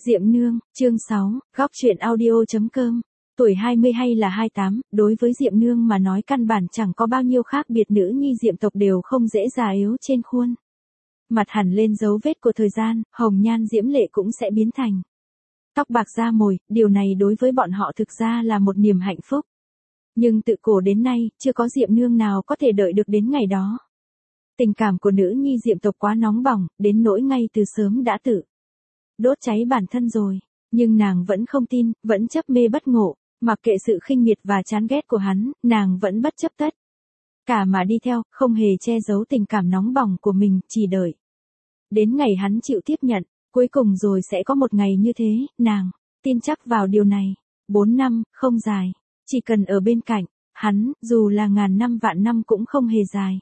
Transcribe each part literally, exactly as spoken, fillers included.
Diệm Nương, chương sáu, góc truyện audio.com. Tuổi hai mươi hay là hai mươi tám, đối với Diệm Nương mà nói căn bản chẳng có bao nhiêu khác biệt, nữ nhi Diệm tộc đều không dễ già yếu trên khuôn mặt hẳn lên dấu vết của thời gian, hồng nhan diễm lệ cũng sẽ biến thành tóc bạc da mồi, điều này đối với bọn họ thực ra là một niềm hạnh phúc. Nhưng tự cổ đến nay, chưa có Diệm Nương nào có thể đợi được đến ngày đó. Tình cảm của nữ nhi Diệm tộc quá nóng bỏng, đến nỗi ngay từ sớm đã tự đốt cháy bản thân rồi. Nhưng nàng vẫn không tin, vẫn chấp mê bất ngộ, mặc kệ sự khinh miệt và chán ghét của hắn, nàng vẫn bất chấp tất cả mà đi theo, không hề che giấu tình cảm nóng bỏng của mình, chỉ đợi đến ngày hắn chịu tiếp nhận, cuối cùng rồi sẽ có một ngày như thế, nàng tin chắc vào điều này. Bốn năm, không dài, chỉ cần ở bên cạnh hắn, dù là ngàn năm vạn năm cũng không hề dài.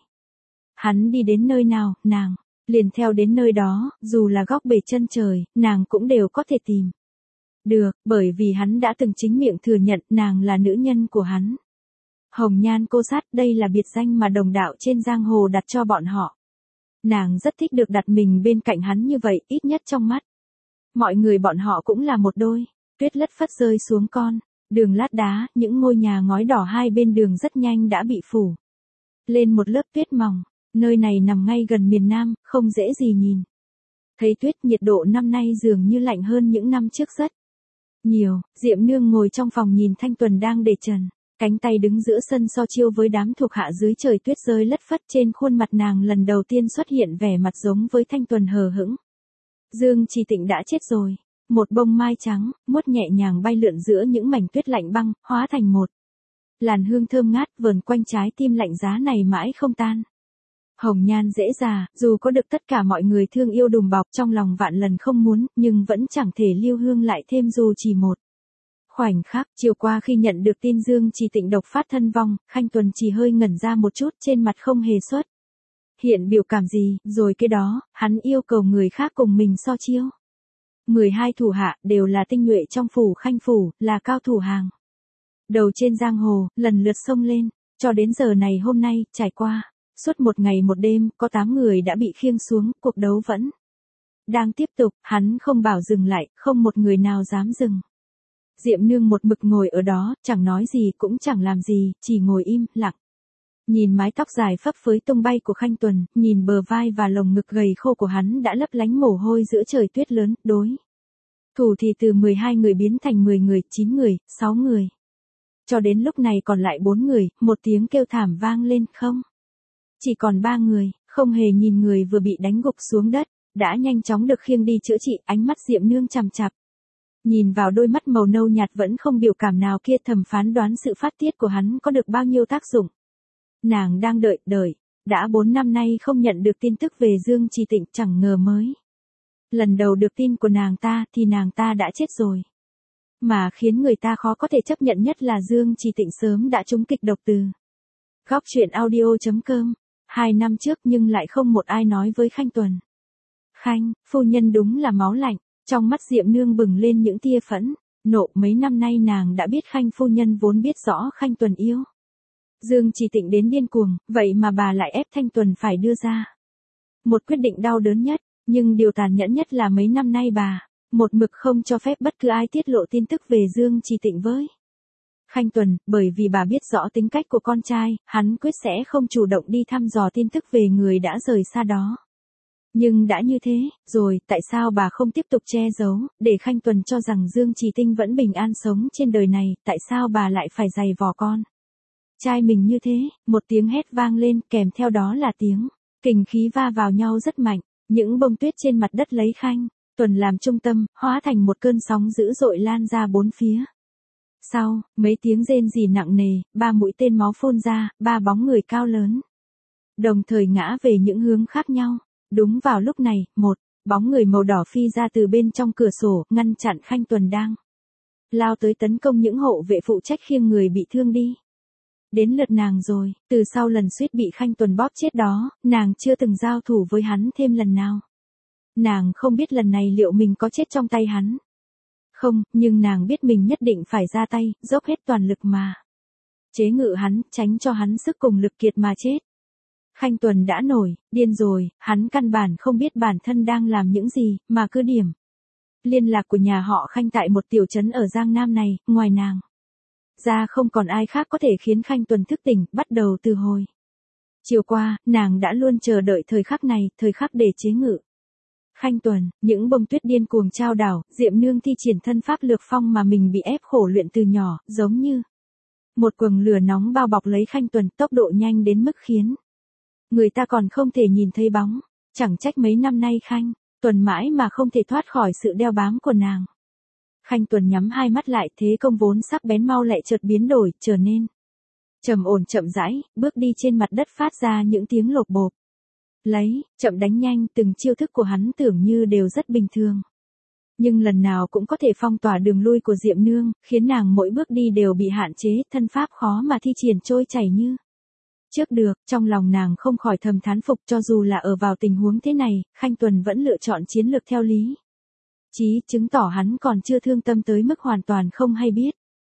Hắn đi đến nơi nào, nàng liền theo đến nơi đó, dù là góc bể chân trời, nàng cũng đều có thể tìm được, bởi vì hắn đã từng chính miệng thừa nhận nàng là nữ nhân của hắn. Hồng nhan cô sát, đây là biệt danh mà đồng đạo trên giang hồ đặt cho bọn họ. Nàng rất thích được đặt mình bên cạnh hắn như vậy, ít nhất trong mắt mọi người bọn họ cũng là một đôi. Tuyết lất phất rơi xuống con đường lát đá, những ngôi nhà ngói đỏ hai bên đường rất nhanh đã bị phủ lên một lớp tuyết mỏng. Nơi này nằm ngay gần miền Nam, không dễ gì nhìn thấy tuyết. Nhiệt độ năm nay dường như lạnh hơn những năm trước rất nhiều. Diệm Nương ngồi trong phòng nhìn Thanh Tuần đang để trần cánh tay đứng giữa sân so chiêu với đám thuộc hạ dưới trời tuyết rơi lất phất. Trên khuôn mặt nàng lần đầu tiên xuất hiện vẻ mặt giống với Thanh Tuần hờ hững. Dương Trì Tịnh đã chết rồi. Một bông mai trắng, muốt nhẹ nhàng bay lượn giữa những mảnh tuyết lạnh băng, hóa thành một làn hương thơm ngát vờn quanh trái tim lạnh giá này mãi không tan. Hồng nhan dễ già, dù có được tất cả mọi người thương yêu đùm bọc, trong lòng vạn lần không muốn, nhưng vẫn chẳng thể lưu hương lại thêm dù chỉ một khoảnh khắc. Chiều qua khi nhận được tin Dương Trì Tịnh độc phát thân vong, Khanh Tuần chỉ hơi ngẩn ra một chút, trên mặt không hề xuất hiện biểu cảm gì, rồi cái đó, hắn yêu cầu người khác cùng mình so chiêu. mười hai thủ hạ, đều là tinh nhuệ trong phủ Khanh phủ, là cao thủ hàng đầu trên giang hồ, lần lượt xông lên. Cho đến giờ này hôm nay, trải qua suốt một ngày một đêm, có tám người đã bị khiêng xuống, cuộc đấu vẫn đang tiếp tục, hắn không bảo dừng lại, không một người nào dám dừng. Diệm Nương một mực ngồi ở đó, chẳng nói gì cũng chẳng làm gì, chỉ ngồi im, lặng. Nhìn mái tóc dài phấp phới tung bay của Khanh Tuần, nhìn bờ vai và lồng ngực gầy khô của hắn đã lấp lánh mồ hôi giữa trời tuyết lớn, đối thủ thì từ mười hai người biến thành mười người, chín người, sáu người. Cho đến lúc này còn lại bốn người, một tiếng kêu thảm vang lên, không. Chỉ còn ba người, không hề nhìn người vừa bị đánh gục xuống đất, đã nhanh chóng được khiêng đi chữa trị. Ánh mắt Diệm Nương chằm chằm nhìn vào đôi mắt màu nâu nhạt vẫn không biểu cảm nào kia, thầm phán đoán sự phát tiết của hắn có được bao nhiêu tác dụng. Nàng đang đợi, đợi, đã bốn năm nay không nhận được tin tức về Dương Trì Tịnh, chẳng ngờ mới lần đầu được tin của nàng ta thì nàng ta đã chết rồi. Mà khiến người ta khó có thể chấp nhận nhất là Dương Trì Tịnh sớm đã trúng kịch độc từ góc truyện audio.com. Hai năm trước nhưng lại không một ai nói với Khanh Tuần. Khanh, phu nhân đúng là máu lạnh. Trong mắt Diệm Nương bừng lên những tia phẫn nộ. Mấy năm nay nàng đã biết Khanh phu nhân vốn biết rõ Khanh Tuần yêu Dương Trì Tịnh đến điên cuồng, vậy mà bà lại ép Thanh Tuần phải đưa ra một quyết định đau đớn nhất. Nhưng điều tàn nhẫn nhất là mấy năm nay bà một mực không cho phép bất cứ ai tiết lộ tin tức về Dương Trì Tịnh với Khanh Tuần, bởi vì bà biết rõ tính cách của con trai, hắn quyết sẽ không chủ động đi thăm dò tin tức về người đã rời xa đó. Nhưng đã như thế, rồi, tại sao bà không tiếp tục che giấu, để Khanh Tuần cho rằng Dương Trì Tinh vẫn bình an sống trên đời này, tại sao bà lại phải giày vò con trai mình như thế? Một tiếng hét vang lên, kèm theo đó là tiếng kình khí va vào nhau rất mạnh, những bông tuyết trên mặt đất lấy Khanh Tuần làm trung tâm, hóa thành một cơn sóng dữ dội lan ra bốn phía. Sau, mấy tiếng rên rỉ nặng nề, ba mũi tên máu phun ra, ba bóng người cao lớn đồng thời ngã về những hướng khác nhau. Đúng vào lúc này, một bóng người màu đỏ phi ra từ bên trong cửa sổ, ngăn chặn Khanh Tuần đang lao tới tấn công những hộ vệ phụ trách khiêng người bị thương đi. Đến lượt nàng rồi, từ sau lần suýt bị Khanh Tuần bóp chết đó, nàng chưa từng giao thủ với hắn thêm lần nào. Nàng không biết lần này liệu mình có chết trong tay hắn không, nhưng nàng biết mình nhất định phải ra tay, dốc hết toàn lực mà chế ngự hắn, tránh cho hắn sức cùng lực kiệt mà chết. Khanh Tuần đã nổi điên rồi, hắn căn bản không biết bản thân đang làm những gì, mà cứ điểm Liên lạc của nhà họ Khanh tại một tiểu trấn ở Giang Nam này, ngoài nàng ra không còn ai khác có thể khiến Khanh Tuần thức tỉnh, bắt đầu từ hồi chiều qua, nàng đã luôn chờ đợi thời khắc này, thời khắc để chế ngự Khanh Tuần. Những bông tuyết điên cuồng trao đảo, Diệm Nương thi triển thân pháp lược phong mà mình bị ép khổ luyện từ nhỏ, giống như một quầng lửa nóng bao bọc lấy Khanh Tuần, tốc độ nhanh đến mức khiến người ta còn không thể nhìn thấy bóng. Chẳng trách mấy năm nay Khanh Tuần mãi mà không thể thoát khỏi sự đeo bám của nàng. Khanh Tuần nhắm hai mắt lại, thế công vốn sắc bén mau lẹ chợt biến đổi, trở nên trầm ổn chậm rãi, bước đi trên mặt đất phát ra những tiếng lộp bộp. Lấy, chậm đánh nhanh, từng chiêu thức của hắn tưởng như đều rất bình thường. Nhưng lần nào cũng có thể phong tỏa đường lui của Diệm Nương, khiến nàng mỗi bước đi đều bị hạn chế, thân pháp khó mà thi triển trôi chảy như trước được. Trong lòng nàng không khỏi thầm thán phục, cho dù là ở vào tình huống thế này, Khanh Tuần vẫn lựa chọn chiến lược theo lý chí, chứng tỏ hắn còn chưa thương tâm tới mức hoàn toàn không hay biết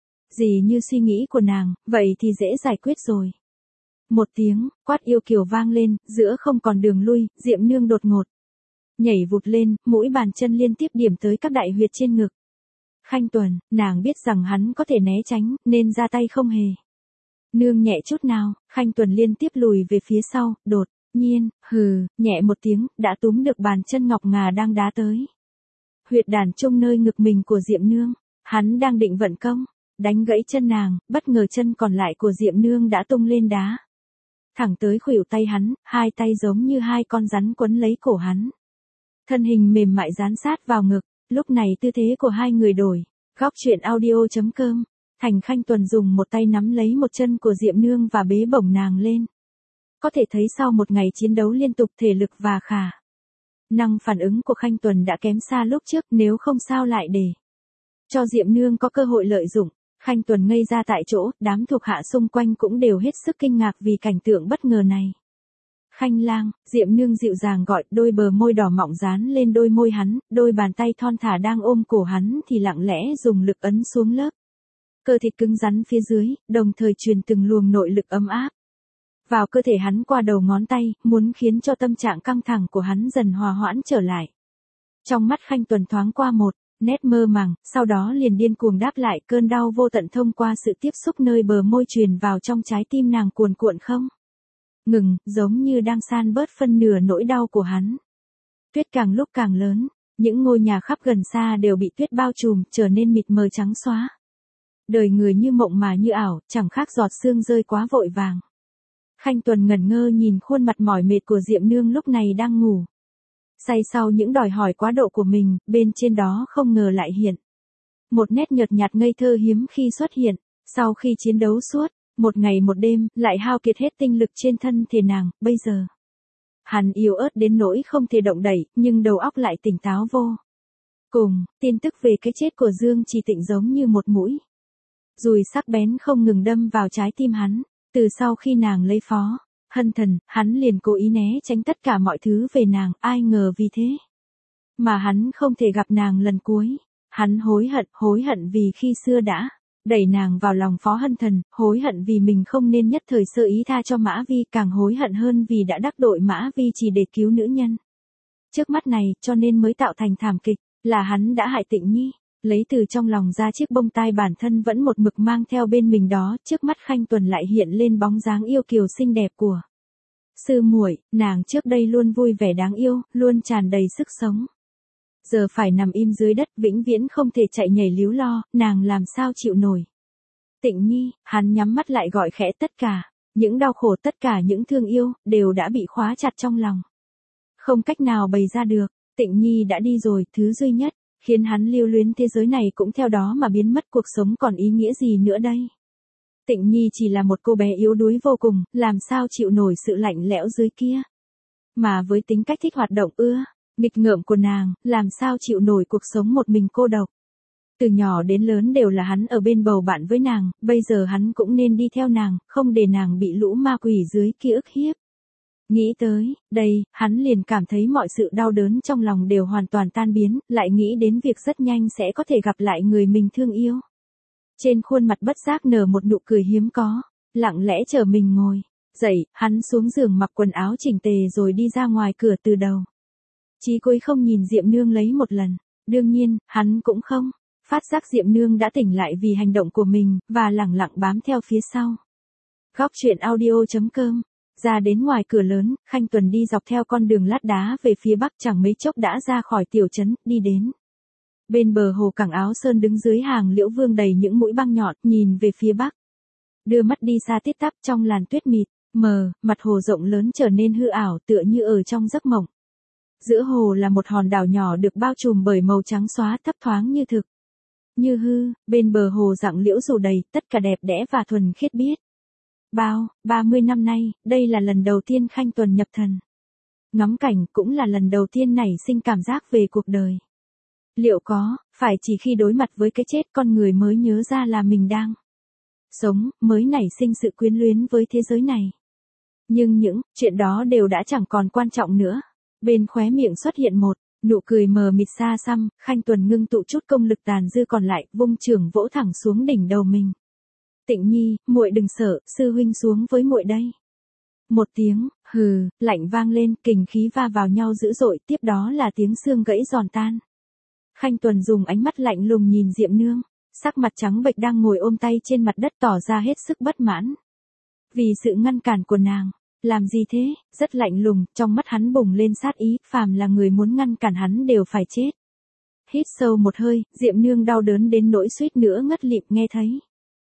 gì như suy nghĩ của nàng, vậy thì dễ giải quyết rồi. Một tiếng quát yêu kiều vang lên, giữa không còn đường lui, Diệm Nương đột ngột nhảy vụt lên, mũi bàn chân liên tiếp điểm tới các đại huyệt trên ngực Khanh Tuần. Nàng biết rằng hắn có thể né tránh, nên ra tay không hề nương nhẹ chút nào. Khanh Tuần liên tiếp lùi về phía sau, đột nhiên, hừ, nhẹ một tiếng, đã túm được bàn chân ngọc ngà đang đá tới huyệt đàn trung nơi ngực mình của Diệm Nương. Hắn đang định vận công đánh gãy chân nàng, bất ngờ chân còn lại của Diệm Nương đã tung lên đá thẳng tới khuỷu tay hắn, hai tay giống như hai con rắn quấn lấy cổ hắn. Thân hình mềm mại dán sát vào ngực. Lúc này tư thế của hai người đổi. Góc truyện audio chấm com. Thành Khanh Tuần dùng một tay nắm lấy một chân của Diệm Nương và bế bổng nàng lên. Có thể thấy sau một ngày chiến đấu liên tục, thể lực và khả năng phản ứng của Khanh Tuần đã kém xa lúc trước, nếu không sao lại để cho Diệm Nương có cơ hội lợi dụng. Khanh Tuần ngây ra tại chỗ, đám thuộc hạ xung quanh cũng đều hết sức kinh ngạc vì cảnh tượng bất ngờ này. Khanh lang, Diệm Nương dịu dàng gọi, đôi bờ môi đỏ mọng dán lên đôi môi hắn, đôi bàn tay thon thả đang ôm cổ hắn thì lặng lẽ dùng lực ấn xuống lớp cơ thịt cứng rắn phía dưới, đồng thời truyền từng luồng nội lực ấm áp vào cơ thể hắn qua đầu ngón tay, muốn khiến cho tâm trạng căng thẳng của hắn dần hòa hoãn trở lại. Trong mắt Khanh Tuần thoáng qua một nét mơ màng, sau đó liền điên cuồng đáp lại, cơn đau vô tận thông qua sự tiếp xúc nơi bờ môi truyền vào trong trái tim nàng cuồn cuộn không ngừng, giống như đang san bớt phân nửa nỗi đau của hắn. Tuyết càng lúc càng lớn, những ngôi nhà khắp gần xa đều bị tuyết bao trùm, trở nên mịt mờ trắng xóa. Đời người như mộng mà như ảo, chẳng khác giọt sương rơi quá vội vàng. Khanh Tuần ngẩn ngơ nhìn khuôn mặt mỏi mệt của Diệm Nương lúc này đang ngủ say sau những đòi hỏi quá độ của mình, bên trên đó không ngờ lại hiện một nét nhợt nhạt ngây thơ hiếm khi xuất hiện. Sau khi chiến đấu suốt một ngày một đêm, lại hao kiệt hết tinh lực trên thân thể nàng, bây giờ hắn yếu ớt đến nỗi không thể động đậy, nhưng đầu óc lại tỉnh táo vô cùng. Tin tức về cái chết của Dương Trì Tịnh giống như một mũi dùi sắc bén không ngừng đâm vào trái tim hắn. Từ sau khi nàng lấy Phó Hân Thần, hắn liền cố ý né tránh tất cả mọi thứ về nàng, ai ngờ vì thế mà hắn không thể gặp nàng lần cuối. Hắn hối hận, hối hận vì khi xưa đã đẩy nàng vào lòng Phó Hân Thần, hối hận vì mình không nên nhất thời sơ ý tha cho Mã Vi, càng hối hận hơn vì đã đắc tội Mã Vi chỉ để cứu nữ nhân trước mắt này, cho nên mới tạo thành thảm kịch, là hắn đã hại Tịnh Nhi. Lấy từ trong lòng ra chiếc bông tai bản thân vẫn một mực mang theo bên mình đó, trước mắt Khanh Tuần lại hiện lên bóng dáng yêu kiều xinh đẹp của sư muội. Nàng trước đây luôn vui vẻ đáng yêu, luôn tràn đầy sức sống. Giờ phải nằm im dưới đất, vĩnh viễn không thể chạy nhảy líu lo, nàng làm sao chịu nổi. Tịnh Nhi, hắn nhắm mắt lại gọi khẽ, tất cả những đau khổ, tất cả những thương yêu, đều đã bị khóa chặt trong lòng. Không cách nào bày ra được. Tịnh Nhi đã đi rồi, thứ duy nhất khiến hắn lưu luyến thế giới này cũng theo đó mà biến mất, cuộc sống còn ý nghĩa gì nữa đây. Tịnh Nhi chỉ là một cô bé yếu đuối vô cùng, làm sao chịu nổi sự lạnh lẽo dưới kia. Mà với tính cách thích hoạt động ưa nghịch ngợm của nàng, làm sao chịu nổi cuộc sống một mình cô độc. Từ nhỏ đến lớn đều là hắn ở bên bầu bạn với nàng, bây giờ hắn cũng nên đi theo nàng, không để nàng bị lũ ma quỷ dưới kia ức hiếp. Nghĩ tới đây, hắn liền cảm thấy mọi sự đau đớn trong lòng đều hoàn toàn tan biến, lại nghĩ đến việc rất nhanh sẽ có thể gặp lại người mình thương yêu. Trên khuôn mặt bất giác nở một nụ cười hiếm có, lặng lẽ chờ mình ngồi dậy, hắn xuống giường mặc quần áo chỉnh tề rồi đi ra ngoài cửa từ đầu chí cuối không nhìn Diệm Nương lấy một lần. Đương nhiên, hắn cũng không. Phát giác Diệm Nương đã tỉnh lại vì hành động của mình, và lẳng lặng bám theo phía sau. Góc truyện audio.com. Ra đến ngoài cửa lớn, Khanh Tuần đi dọc theo con đường lát đá về phía bắc, chẳng mấy chốc đã ra khỏi tiểu trấn, đi đến. Bên bờ hồ cảng Áo Sơn đứng dưới hàng liễu vương đầy những mũi băng nhọn, nhìn về phía bắc. Đưa mắt đi xa tít tắp trong làn tuyết mịt, mờ, mặt hồ rộng lớn trở nên hư ảo tựa như ở trong giấc mộng. Giữa hồ là một hòn đảo nhỏ được bao trùm bởi màu trắng xóa thấp thoáng như thực. Như hư, bên bờ hồ rặng liễu dù đầy, tất cả đẹp đẽ và thuần khiết biết. Bao, ba mươi năm nay, đây là lần đầu tiên Khanh Tuần nhập thần. Ngắm cảnh cũng là lần đầu tiên nảy sinh cảm giác về cuộc đời. Liệu có, phải chỉ khi đối mặt với cái chết con người mới nhớ ra là mình đang sống, mới nảy sinh sự quyến luyến với thế giới này. Nhưng những chuyện đó đều đã chẳng còn quan trọng nữa. Bên khóe miệng xuất hiện một nụ cười mờ mịt xa xăm, Khanh Tuần ngưng tụ chút công lực tàn dư còn lại, vung chưởng vỗ thẳng xuống đỉnh đầu mình. Tịnh Nhi, muội đừng sợ, sư huynh xuống với muội đây. Một tiếng hừ lạnh vang lên, kình khí va vào nhau dữ dội, tiếp đó là tiếng xương gãy giòn tan. Khanh Tuần dùng ánh mắt lạnh lùng nhìn Diệm Nương, sắc mặt trắng bệch đang ngồi ôm tay trên mặt đất tỏ ra hết sức bất mãn. Vì sự ngăn cản của nàng, làm gì thế, rất lạnh lùng, trong mắt hắn bùng lên sát ý, phàm là người muốn ngăn cản hắn đều phải chết. Hít sâu một hơi, Diệm Nương đau đớn đến nỗi suýt nữa ngất lịm nghe thấy.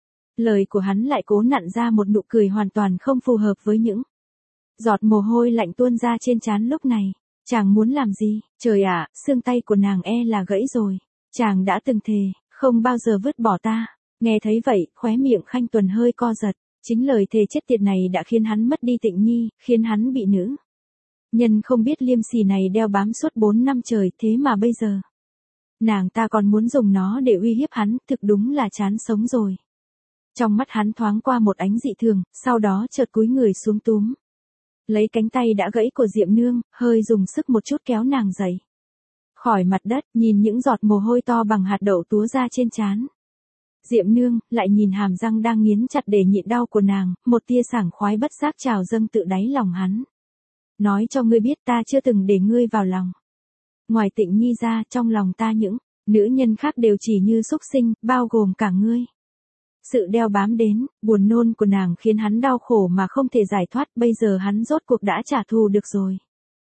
Lời của hắn lại cố nặn ra một nụ cười hoàn toàn không phù hợp với những giọt mồ hôi lạnh tuôn ra trên trán lúc này. Chàng muốn làm gì, trời ạ, xương tay của nàng e là gãy rồi. Chàng đã từng thề, không bao giờ vứt bỏ ta. Nghe thấy vậy, khóe miệng Khanh Tuần hơi co giật. Chính lời thề chết tiệt này đã khiến hắn mất đi Tịnh Nhi, khiến hắn bị nữ nhân không biết liêm sỉ này đeo bám suốt bốn năm trời, thế mà bây giờ nàng ta còn muốn dùng nó để uy hiếp hắn, thực đúng là chán sống rồi. Trong mắt hắn thoáng qua một ánh dị thường, sau đó chợt cúi người xuống túm lấy cánh tay đã gãy của Diệm Nương, hơi dùng sức một chút kéo nàng dậy khỏi mặt đất, nhìn những giọt mồ hôi to bằng hạt đậu túa ra trên trán. Diệm Nương lại nhìn hàm răng đang nghiến chặt để nhịn đau của nàng, một tia sảng khoái bất giác trào dâng tự đáy lòng hắn. Nói cho ngươi biết, ta chưa từng để ngươi vào lòng. Ngoài Tịnh Nhi ra, trong lòng ta những nữ nhân khác đều chỉ như súc sinh, bao gồm cả ngươi. Sự đeo bám đến, buồn nôn của nàng khiến hắn đau khổ mà không thể giải thoát, bây giờ hắn rốt cuộc đã trả thù được rồi.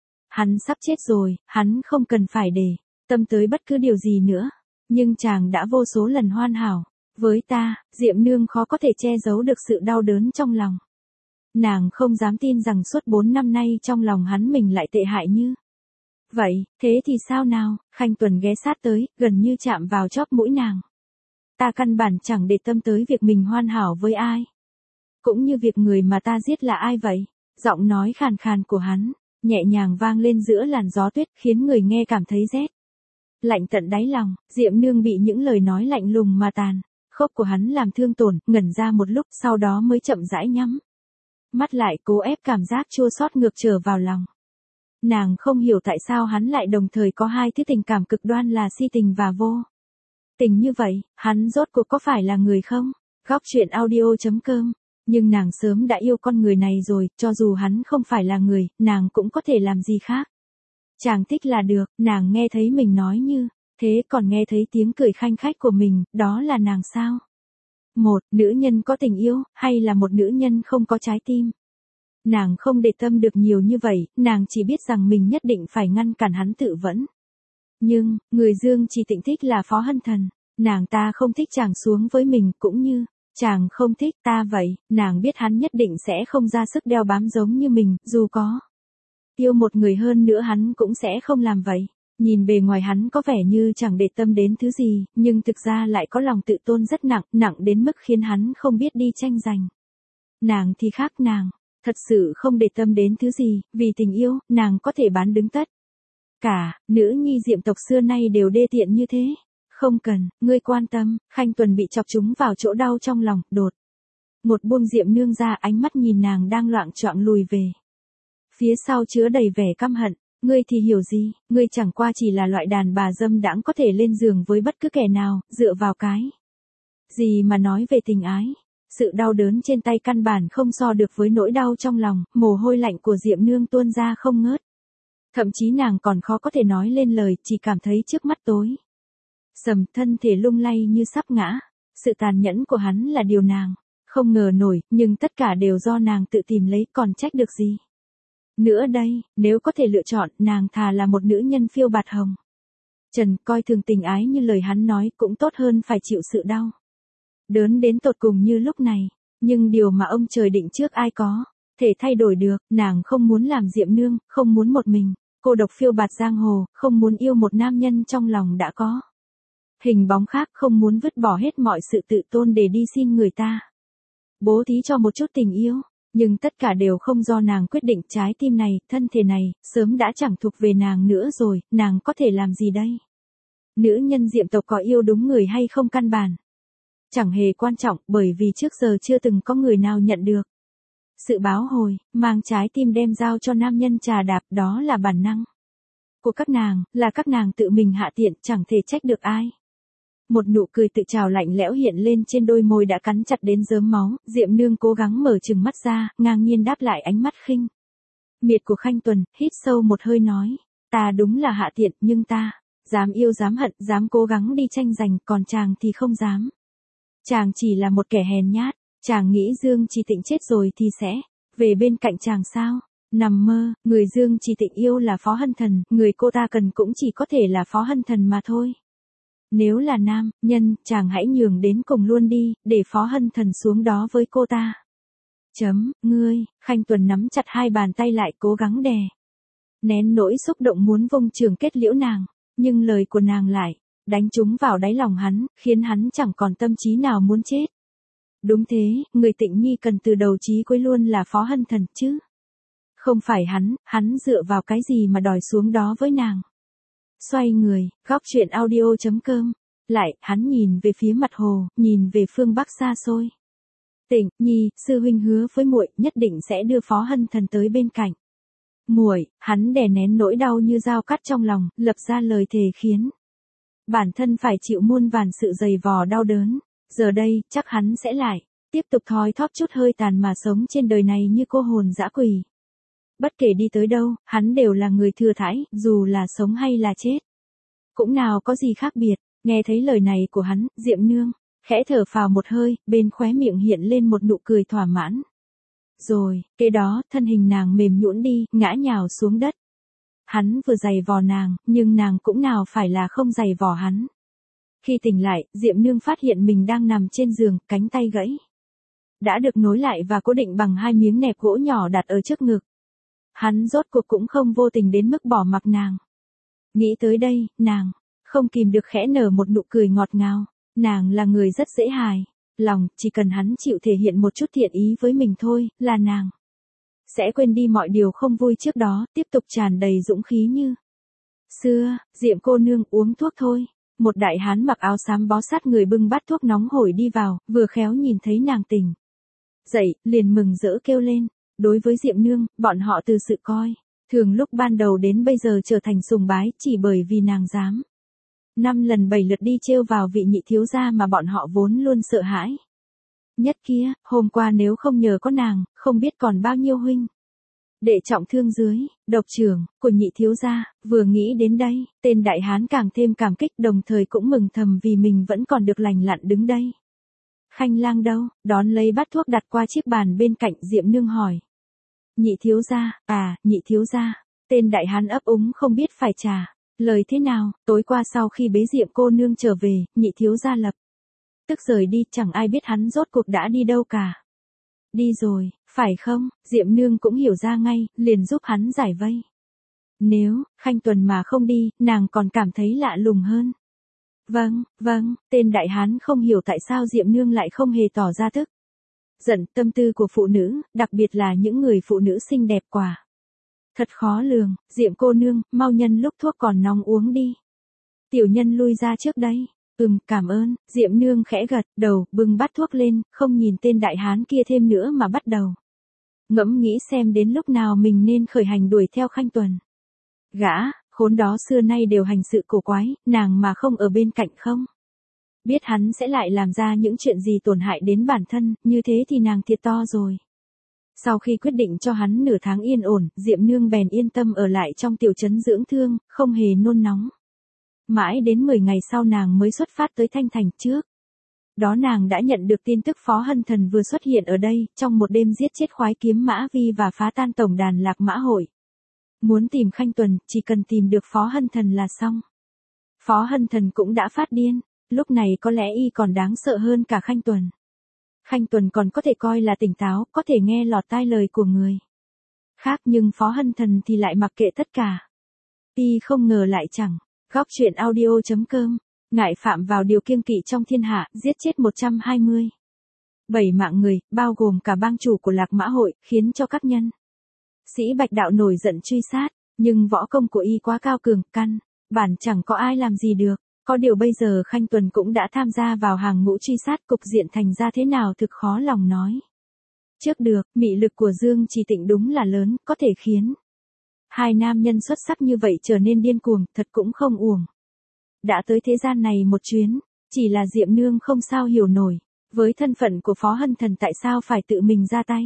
Hắn sắp chết rồi, hắn không cần phải để tâm tới bất cứ điều gì nữa. Nhưng chàng đã vô số lần hoàn hảo. Với ta, Diệm Nương khó có thể che giấu được sự đau đớn trong lòng. Nàng không dám tin rằng suốt bốn năm nay trong lòng hắn mình lại tệ hại như vậy, thế thì sao nào? Khanh Tuần ghé sát tới, gần như chạm vào chóp mũi nàng. Ta căn bản chẳng để tâm tới việc mình hoàn hảo với ai. Cũng như việc người mà ta giết là ai vậy? Giọng nói khàn khàn của hắn, nhẹ nhàng vang lên giữa làn gió tuyết, khiến người nghe cảm thấy rét lạnh tận đáy lòng. Diệm Nương bị những lời nói lạnh lùng mà tàn khốc của hắn làm thương tổn, ngẩn ra một lúc, sau đó mới chậm rãi nhắm mắt lại, cố ép cảm giác chua xót ngược trở vào lòng. Nàng không hiểu tại sao hắn lại đồng thời có hai thứ tình cảm cực đoan là si tình và vô tình như vậy, hắn rốt cuộc có phải là người không? Góc truyện audio.com. Nhưng nàng sớm đã yêu con người này rồi, cho dù hắn không phải là người, nàng cũng có thể làm gì khác. Chàng thích là được, nàng nghe thấy mình nói như thế, còn nghe thấy tiếng cười khanh khách của mình, đó là nàng sao? Một nữ nhân có tình yêu, hay là một nữ nhân không có trái tim? Nàng không để tâm được nhiều như vậy, nàng chỉ biết rằng mình nhất định phải ngăn cản hắn tự vẫn. Nhưng, người Dương chỉ Tịnh thích là Phó Hân Thần, nàng ta không thích chàng xuống với mình, cũng như chàng không thích ta vậy, nàng biết hắn nhất định sẽ không ra sức đeo bám giống như mình, dù có yêu một người hơn nữa hắn cũng sẽ không làm vậy. Nhìn bề ngoài hắn có vẻ như chẳng để tâm đến thứ gì, nhưng thực ra lại có lòng tự tôn rất nặng, nặng đến mức khiến hắn không biết đi tranh giành. Nàng thì khác, nàng thật sự không để tâm đến thứ gì, vì tình yêu, nàng có thể bán đứng tất cả. Nữ nhi Diệm tộc xưa nay đều đê tiện như thế. Không cần, ngươi quan tâm. Khanh Tuần bị chọc trúng vào chỗ đau trong lòng, đột một buông Diệm Nương ra, ánh mắt nhìn nàng đang loạng choạng lùi về phía sau chứa đầy vẻ căm hận. Ngươi thì hiểu gì, ngươi chẳng qua chỉ là loại đàn bà dâm đãng có thể lên giường với bất cứ kẻ nào, dựa vào cái gì mà nói về tình ái. Sự đau đớn trên tay căn bản không so được với nỗi đau trong lòng, mồ hôi lạnh của Diệm Nương tuôn ra không ngớt. Thậm chí nàng còn khó có thể nói lên lời, chỉ cảm thấy trước mắt tối Sầm, thân thể lung lay như sắp ngã. Sự tàn nhẫn của hắn là điều nàng không ngờ nổi, nhưng tất cả đều do nàng tự tìm lấy, còn trách được gì. Nữa đây, nếu có thể lựa chọn, nàng thà là một nữ nhân phiêu bạt hồng trần, coi thường tình ái như lời hắn nói, cũng tốt hơn phải chịu sự đau đớn đến tột cùng như lúc này. Nhưng điều mà ông trời định trước ai có thể thay đổi được. Nàng không muốn làm Diệm Nương, không muốn một mình cô độc phiêu bạt giang hồ, không muốn yêu một nam nhân trong lòng đã có hình bóng khác, không muốn vứt bỏ hết mọi sự tự tôn để đi xin người ta bố thí cho một chút tình yêu. Nhưng tất cả đều không do nàng quyết định. Trái tim này, thân thể này, sớm đã chẳng thuộc về nàng nữa rồi, nàng có thể làm gì đây? Nữ nhân Diệm tộc có yêu đúng người hay không căn bản chẳng hề quan trọng, bởi vì trước giờ chưa từng có người nào nhận được sự báo hồi, mang trái tim đem giao cho nam nhân trà đạp. Đó là bản năng của các nàng, là các nàng tự mình hạ tiện, chẳng thể trách được ai. Một nụ cười tự trào lạnh lẽo hiện lên trên đôi môi đã cắn chặt đến rớm máu. Diệm Nương cố gắng mở trừng mắt ra, ngang nhiên đáp lại ánh mắt khinh miệt của Khanh Tuần, hít sâu một hơi nói, ta đúng là hạ tiện, nhưng ta dám yêu dám hận, dám cố gắng đi tranh giành, còn chàng thì không dám. Chàng chỉ là một kẻ hèn nhát, chàng nghĩ Dương Chỉ Tịnh chết rồi thì sẽ về bên cạnh chàng sao? Nằm mơ, người Dương Chỉ Tịnh yêu là Phó Hân Thần, người cô ta cần cũng chỉ có thể là Phó Hân Thần mà thôi. Nếu là nam nhân, chàng hãy nhường đến cùng luôn đi, để Phó Hân Thần xuống đó với cô ta. Chấm, ngươi, Khanh Tuần nắm chặt hai bàn tay lại, cố gắng đè nén nỗi xúc động muốn vung trường kết liễu nàng, nhưng lời của nàng lại đánh trúng vào đáy lòng hắn, khiến hắn chẳng còn tâm trí nào muốn chết. Đúng thế, người Tịnh Nhi cần từ đầu chí cuối luôn là Phó Hân Thần chứ. Không phải hắn, hắn dựa vào cái gì mà đòi xuống đó với nàng. Xoay người, góc chuyện audio chấm com. Lại, hắn nhìn về phía mặt hồ, nhìn về phương Bắc xa xôi. Tịnh Nhi, sư huynh hứa với muội nhất định sẽ đưa Phó Hân Thần tới bên cạnh muội. Hắn đè nén nỗi đau như dao cắt trong lòng, lập ra lời thề khiến bản thân phải chịu muôn vàn sự dày vò đau đớn. Giờ đây, chắc hắn sẽ lại tiếp tục thoi thóp chút hơi tàn mà sống trên đời này như cô hồn dã quỷ. Bất kể đi tới đâu, hắn đều là người thừa thãi, dù là sống hay là chết. Cũng nào có gì khác biệt. Nghe thấy lời này của hắn, Diệm Nương khẽ thở phào một hơi, bên khóe miệng hiện lên một nụ cười thỏa mãn. Rồi, kế đó, thân hình nàng mềm nhũn đi, ngã nhào xuống đất. Hắn vừa giày vò nàng, nhưng nàng cũng nào phải là không giày vò hắn. Khi tỉnh lại, Diệm Nương phát hiện mình đang nằm trên giường, cánh tay gãy đã được nối lại và cố định bằng hai miếng nẹp gỗ nhỏ đặt ở trước ngực. Hắn rốt cuộc cũng không vô tình đến mức bỏ mặc nàng. Nghĩ tới đây, nàng không kìm được khẽ nở một nụ cười ngọt ngào. Nàng là người rất dễ hài lòng, chỉ cần hắn chịu thể hiện một chút thiện ý với mình thôi, là nàng sẽ quên đi mọi điều không vui trước đó, tiếp tục tràn đầy dũng khí như xưa. Diệm cô nương, uống thuốc thôi. Một đại hán mặc áo xám bó sát người bưng bát thuốc nóng hổi đi vào, vừa khéo nhìn thấy nàng tỉnh dậy, liền mừng rỡ kêu lên. Đối với Diệm Nương, bọn họ từ sự coi thường lúc ban đầu đến bây giờ trở thành sùng bái, chỉ bởi vì nàng dám năm lần bảy lượt đi trêu vào vị nhị thiếu gia mà bọn họ vốn luôn sợ hãi. Nhất kia, hôm qua nếu không nhờ có nàng, không biết còn bao nhiêu huynh đệ trọng thương dưới độc trưởng của nhị thiếu gia. Vừa nghĩ đến đây, tên đại hán càng thêm cảm kích, đồng thời cũng mừng thầm vì mình vẫn còn được lành lặn đứng đây. Khanh lang đâu? Đón lấy bát thuốc đặt qua chiếc bàn bên cạnh, Diệm Nương hỏi. Nhị thiếu gia, à, nhị thiếu gia. Tên đại hán ấp úng không biết phải trả lời thế nào. Tối qua sau khi bế Diệm cô nương trở về, nhị thiếu gia lập tức rời đi, chẳng ai biết hắn rốt cuộc đã đi đâu cả. Đi rồi, phải không? Diệm Nương cũng hiểu ra ngay, liền giúp hắn giải vây. Nếu Khanh Tuần mà không đi, nàng còn cảm thấy lạ lùng hơn. Vâng, vâng. Tên đại hán không hiểu tại sao Diệm Nương lại không hề tỏ ra tức giận. Tâm tư của phụ nữ, đặc biệt là những người phụ nữ xinh đẹp quả thật khó lường. Diệm cô nương, mau nhân lúc thuốc còn nóng uống đi. Tiểu nhân lui ra trước đây. Ừm, cảm ơn. Diệm Nương khẽ gật đầu, bưng bát thuốc lên, không nhìn tên đại hán kia thêm nữa mà bắt đầu ngẫm nghĩ xem đến lúc nào mình nên khởi hành đuổi theo Khanh Tuần. Gã khốn đó xưa nay đều hành sự cổ quái, nàng mà không ở bên cạnh không biết hắn sẽ lại làm ra những chuyện gì tổn hại đến bản thân, như thế thì nàng thiệt to rồi. Sau khi quyết định cho hắn nửa tháng yên ổn, Diệm Nương bèn yên tâm ở lại trong tiểu trấn dưỡng thương, không hề nôn nóng Mãi đến mười ngày sau nàng mới xuất phát tới Thanh Thành trước. Đó nàng đã nhận được tin tức Phó Hân Thần vừa xuất hiện ở đây, trong một đêm giết chết khoái kiếm Mã Vi và phá tan tổng đàn Lạc Mã hội. Muốn tìm Khanh Tuần, chỉ cần tìm được Phó Hân Thần là xong. Phó Hân Thần cũng đã phát điên, lúc này có lẽ y còn đáng sợ hơn cả Khanh Tuần. Khanh Tuần còn có thể coi là tỉnh táo, có thể nghe lọt tai lời của người khác, nhưng Phó Hân Thần thì lại mặc kệ tất cả. Y không ngờ lại chẳng. Góc truyện audio chấm com, ngại phạm vào điều kiêng kỵ trong thiên hạ, giết chết một trăm hai mươi bảy mạng người, bao gồm cả bang chủ của Lạc Mã hội, khiến cho các nhân sĩ Bạch đạo nổi giận truy sát, nhưng võ công của y quá cao cường, căn bản chẳng có ai làm gì được. Có điều bây giờ Khanh Tuần cũng đã tham gia vào hàng ngũ truy sát, cục diện thành ra thế nào thực khó lòng nói trước được. Mị lực của Dương Chỉ Tịnh đúng là lớn, có thể khiến hai nam nhân xuất sắc như vậy trở nên điên cuồng, thật cũng không uổng. Đã tới thế gian này một chuyến, chỉ là Diệm Nương không sao hiểu nổi, với thân phận của Phó Hân Thần tại sao phải tự mình ra tay.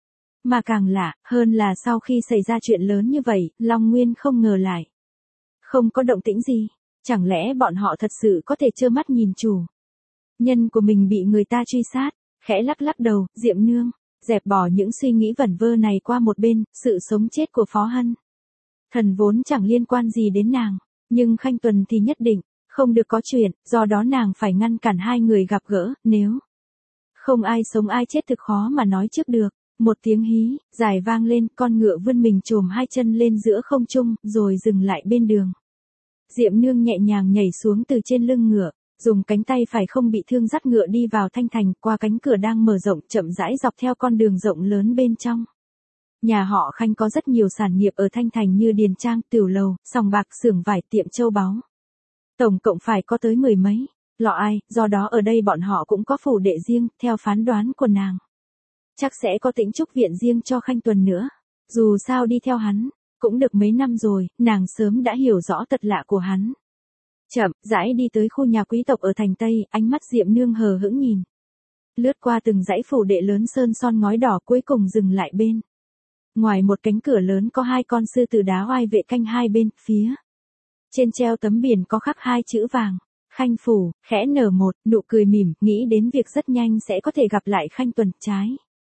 Mà càng lạ hơn là sau khi xảy ra chuyện lớn như vậy, Long Nguyên không ngờ lại không có động tĩnh gì. Chẳng lẽ bọn họ thật sự có thể trơ mắt nhìn chủ nhân của mình bị người ta truy sát? Khẽ lắc lắc đầu, Diệm Nương dẹp bỏ những suy nghĩ vẩn vơ này qua một bên, sự sống chết của Phó Hân Thần vốn chẳng liên quan gì đến nàng, nhưng Khanh Tuần thì nhất định không được có chuyện, do đó nàng phải ngăn cản hai người gặp gỡ, nếu không ai sống ai chết thực khó mà nói trước được. Một tiếng hí dài vang lên, con ngựa vươn mình chồm hai chân lên giữa không trung, rồi dừng lại bên đường. Diệm Nương nhẹ nhàng nhảy xuống từ trên lưng ngựa, dùng cánh tay phải không bị thương dắt ngựa đi vào Thanh Thành, qua cánh cửa đang mở rộng, chậm rãi dọc theo con đường rộng lớn bên trong. Nhà họ Khanh có rất nhiều sản nghiệp ở Thanh Thành như điền trang, tửu lầu, sòng bạc, xưởng vải, tiệm châu báu. Tổng cộng phải có tới mười mấy lọ ai, do đó ở đây bọn họ cũng có phủ đệ riêng, theo phán đoán của nàng. Chắc sẽ có Tĩnh Trúc viện riêng cho Khanh Tuần nữa. Dù sao đi theo hắn cũng được mấy năm rồi, nàng sớm đã hiểu rõ tật lạ của hắn. Chậm rãi đi tới khu nhà quý tộc ở thành Tây, ánh mắt Diệm Nương hờ hững nhìn lướt qua từng dãy phủ đệ lớn sơn son ngói đỏ, cuối cùng dừng lại bên ngoài một cánh cửa lớn có hai con sư tử đá oai vệ canh hai bên, phía trên treo tấm biển có khắc hai chữ vàng, Khanh phủ. Khẽ nở một nụ cười mỉm, nghĩ đến việc rất nhanh sẽ có thể gặp lại Khanh Tuần, trái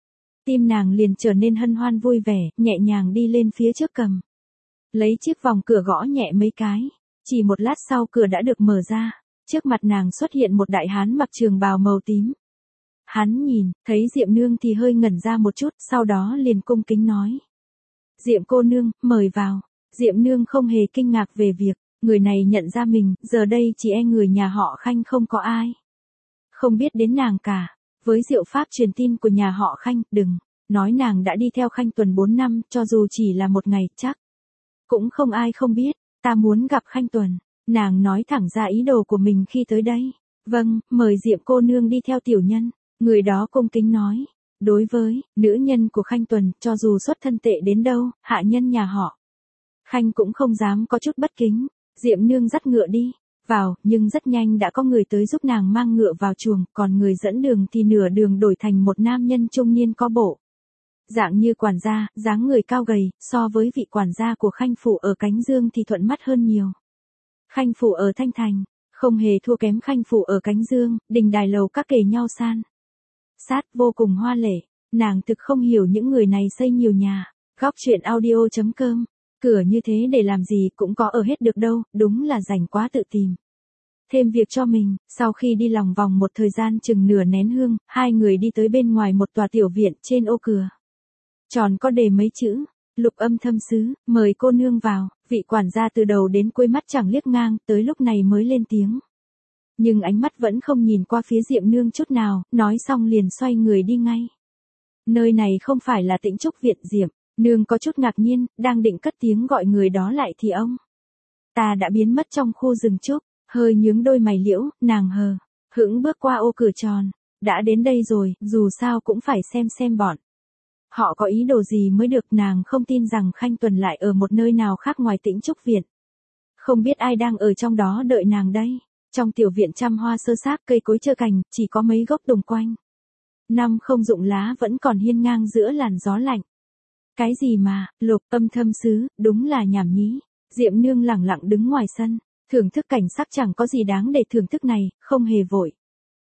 tim nàng liền trở nên hân hoan vui vẻ, nhẹ nhàng đi lên phía trước cầm lấy chiếc vòng cửa gõ nhẹ mấy cái. Chỉ một lát sau cửa đã được mở ra, trước mặt nàng xuất hiện một đại hán mặc trường bào màu tím. Hắn nhìn thấy Diệm Nương thì hơi ngẩn ra một chút, sau đó liền cung kính nói: Diệm cô nương, mời vào. Diệm Nương không hề kinh ngạc về việc người này nhận ra mình, giờ đây chỉ e người nhà họ Khanh không có ai không biết đến nàng cả. Với diệu pháp truyền tin của nhà họ Khanh, đừng nói nàng đã đi theo Khanh Tuần bốn năm, cho dù chỉ là một ngày, chắc cũng không ai không biết. Ta muốn gặp Khanh Tuần. Nàng nói thẳng ra ý đồ của mình khi tới đây. Vâng, mời Diệm cô nương đi theo tiểu nhân. Người đó cung kính nói. Đối với nữ nhân của Khanh Tuần, cho dù xuất thân tệ đến đâu, hạ nhân nhà họ Khanh cũng không dám có chút bất kính. Diệm Nương dắt ngựa đi vào, nhưng rất nhanh đã có người tới giúp nàng mang ngựa vào chuồng, còn người dẫn đường thì nửa đường đổi thành một nam nhân trung niên có bộ dạng như quản gia, dáng người cao gầy, so với vị quản gia của Khanh phủ ở Cánh Dương thì thuận mắt hơn nhiều. Khanh phủ ở Thanh Thành không hề thua kém Khanh phủ ở Cánh Dương, đình đài lầu các kề nhau san sát, vô cùng hoa lệ. Nàng thực không hiểu những người này xây nhiều nhà. Góc truyện audio chấm com, cửa như thế để làm gì, cũng có ở hết được đâu, đúng là rảnh quá tự tìm thêm việc cho mình. Sau khi đi lòng vòng một thời gian chừng nửa nén hương, hai người đi tới bên ngoài một tòa tiểu viện, trên ô cửa tròn có đề mấy chữ: Lục Âm Thâm Sứ, mời cô nương vào. Vị quản gia từ đầu đến cuối mắt chẳng liếc ngang, tới lúc này mới lên tiếng. Nhưng ánh mắt vẫn không nhìn qua phía Diệm Nương chút nào, nói xong liền xoay người đi ngay. Nơi này không phải là Tĩnh Trúc viện. Diệm Nương có chút ngạc nhiên, đang định cất tiếng gọi người đó lại thì ông ta đã biến mất trong khu rừng trúc. Hơi nhướng đôi mày liễu, nàng hờ hững bước qua ô cửa tròn. Đã đến đây rồi, dù sao cũng phải xem xem bọn họ có ý đồ gì mới được. Nàng không tin rằng Khanh Tuần lại ở một nơi nào khác ngoài Tĩnh Trúc viện. Không biết ai đang ở trong đó đợi nàng đây. Trong tiểu viện trăm hoa sơ xác, cây cối trơ cành, chỉ có mấy gốc tùng quanh năm không rụng lá vẫn còn hiên ngang giữa làn gió lạnh. Cái gì mà, Lục Âm Thâm Sứ, đúng là nhảm nhí. Diệm Nương lẳng lặng đứng ngoài sân, Thưởng thức cảnh sắc chẳng có gì đáng để thưởng thức này, không hề vội.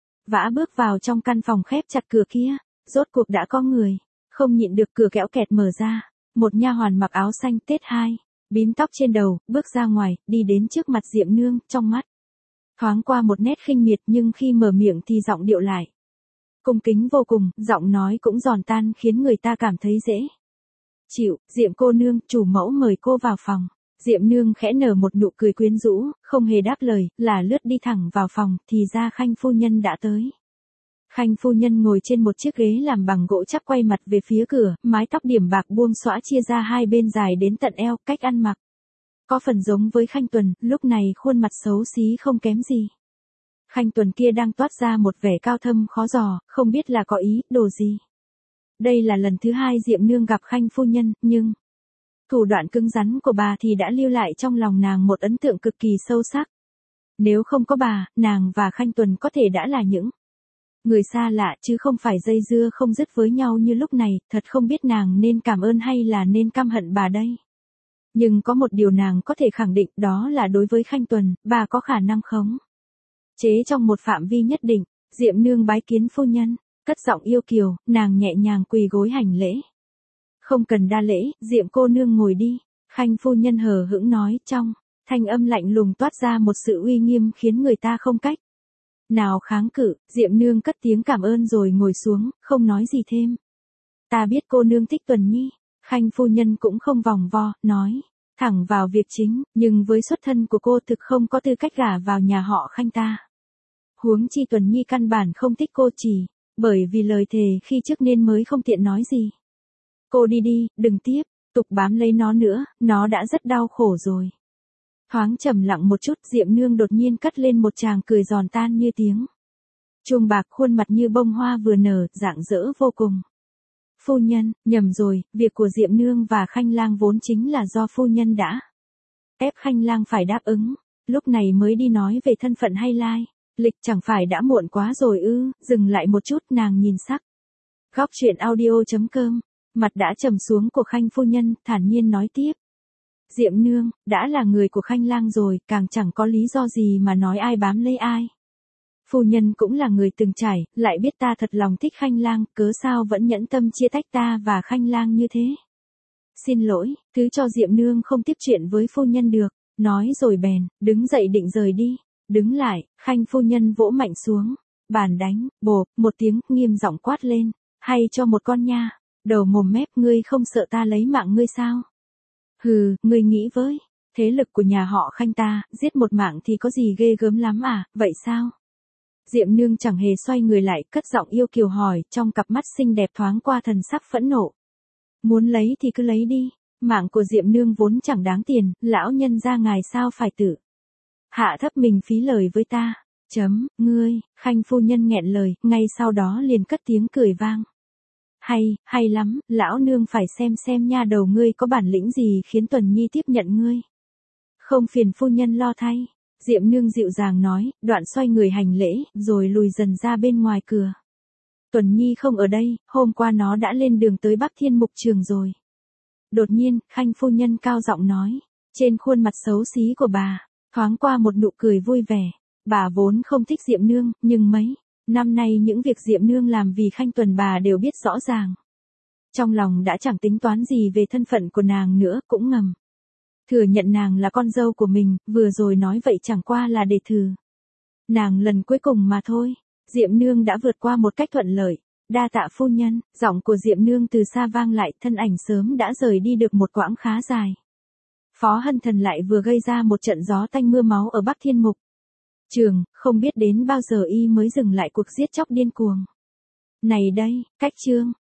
Vã bước vào trong căn phòng khép chặt cửa kia, rốt cuộc đã có người, không nhịn được cửa kẽo kẹt mở ra, một nha hoàn mặc áo xanh tết hai, bím tóc trên đầu, bước ra ngoài, đi đến trước mặt Diệm Nương, trong mắt thoáng qua một nét khinh miệt nhưng khi mở miệng thì giọng điệu lại cung kính vô cùng, giọng nói cũng giòn tan khiến người ta cảm thấy dễ chịu. Diệm cô nương, chủ mẫu mời cô vào phòng. Diệm Nương khẽ nở một nụ cười quyến rũ, không hề đáp lời, là lướt đi thẳng vào phòng, thì ra Khanh phu nhân đã tới. Khanh phu nhân ngồi trên một chiếc ghế làm bằng gỗ chắc quay mặt về phía cửa, mái tóc điểm bạc buông xõa chia ra hai bên dài đến tận eo, cách ăn mặc có phần giống với Khanh Tuần, lúc này khuôn mặt xấu xí không kém gì. Khanh Tuần kia đang toát ra một vẻ cao thâm khó dò, không biết là có ý đồ gì. Đây là lần thứ hai Diệm Nương gặp Khanh phu nhân, nhưng thủ đoạn cứng rắn của bà thì đã lưu lại trong lòng nàng một ấn tượng cực kỳ sâu sắc. Nếu không có bà, nàng và Khanh Tuần có thể đã là những người xa lạ chứ không phải dây dưa không dứt với nhau như lúc này, thật không biết nàng nên cảm ơn hay là nên căm hận bà đây. Nhưng có một điều nàng có thể khẳng định, đó là đối với Khanh Tuần, bà có khả năng khống chế trong một phạm vi nhất định. Diệm Nương bái kiến phu nhân, cất giọng yêu kiều, nàng nhẹ nhàng quỳ gối hành lễ. Không cần đa lễ, Diệm cô nương ngồi đi. Khanh phu nhân hờ hững nói, trong thanh âm lạnh lùng toát ra một sự uy nghiêm khiến người ta không cách nào kháng cự. Diệm Nương cất tiếng cảm ơn rồi ngồi xuống, không nói gì thêm. Ta biết cô nương thích Tuần Nhi. Khanh phu nhân cũng không vòng vo, nói thẳng vào việc chính, nhưng với xuất thân của cô thực không có tư cách gả vào nhà họ Khanh ta. Huống chi Tuần Nhi căn bản không thích cô, chỉ bởi vì lời thề khi trước nên mới không tiện nói gì. Cô đi đi, đừng tiếp tục bám lấy nó nữa, nó đã rất đau khổ rồi. Thoáng trầm lặng một chút, Diệm Nương đột nhiên cất lên một tràng cười giòn tan như tiếng chuông bạc, khuôn mặt như bông hoa vừa nở, rạng rỡ vô cùng. Phu nhân, nhầm rồi, việc của Diệm Nương và Khanh Lang vốn chính là do phu nhân đã ép Khanh Lang phải đáp ứng, lúc này mới đi nói về thân phận hay lai lịch, chẳng phải đã muộn quá rồi ư? Dừng lại một chút, nàng nhìn sắc góc truyện audio chấm com, mặt đã trầm xuống của Khanh phu nhân, thản nhiên nói tiếp. Diệm Nương, đã là người của Khanh Lang rồi, càng chẳng có lý do gì mà nói ai bám lấy ai. Phu nhân cũng là người từng trải, lại biết ta thật lòng thích Khanh Lang, cớ sao vẫn nhẫn tâm chia tách ta và Khanh Lang như thế. Xin lỗi, thứ cho Diệm Nương không tiếp chuyện với phu nhân được, nói rồi bèn, đứng dậy định rời đi. Đứng lại, Khanh phu nhân vỗ mạnh xuống bàn đánh, bộp, một tiếng, nghiêm giọng quát lên, hay cho một con nha, đầu mồm mép, ngươi không sợ ta lấy mạng ngươi sao? Hừ, ngươi nghĩ với thế lực của nhà họ Khanh ta, giết một mạng thì có gì ghê gớm lắm à, vậy sao? Diệm Nương chẳng hề xoay người lại, cất giọng yêu kiều hỏi, trong cặp mắt xinh đẹp thoáng qua thần sắc phẫn nộ. Muốn lấy thì cứ lấy đi, mạng của Diệm Nương vốn chẳng đáng tiền, lão nhân gia ngài sao phải tự hạ thấp mình phí lời với ta. Chấm, ngươi, Khanh phu nhân nghẹn lời, ngay sau đó liền cất tiếng cười vang. Hay, hay lắm, lão nương phải xem xem nha đầu ngươi có bản lĩnh gì khiến Tuần Nhi tiếp nhận ngươi. Không phiền phu nhân lo thay. Diệm Nương dịu dàng nói, đoạn xoay người hành lễ, rồi lùi dần ra bên ngoài cửa. Tuần Nhi không ở đây, hôm qua nó đã lên đường tới Bắc Thiên Mục Trường rồi. Đột nhiên, Khanh phu nhân cao giọng nói, trên khuôn mặt xấu xí của bà thoáng qua một nụ cười vui vẻ. Bà vốn không thích Diệm Nương, nhưng mấy năm nay những việc Diệm Nương làm vì Khanh Tuần bà đều biết rõ ràng. Trong lòng đã chẳng tính toán gì về thân phận của nàng nữa, cũng ngầm thừa nhận nàng là con dâu của mình, vừa rồi nói vậy chẳng qua là để thử nàng lần cuối cùng mà thôi. Diệm Nương đã vượt qua một cách thuận lợi. Đa tạ phu nhân. Giọng của Diệm Nương từ xa vang lại, thân ảnh sớm đã rời đi được một quãng khá dài. Phó Hân Thần lại vừa gây ra một trận gió tanh mưa máu ở Bắc Thiên Mục Trường, không biết đến bao giờ y mới dừng lại cuộc giết chóc điên cuồng này đây. Cách chương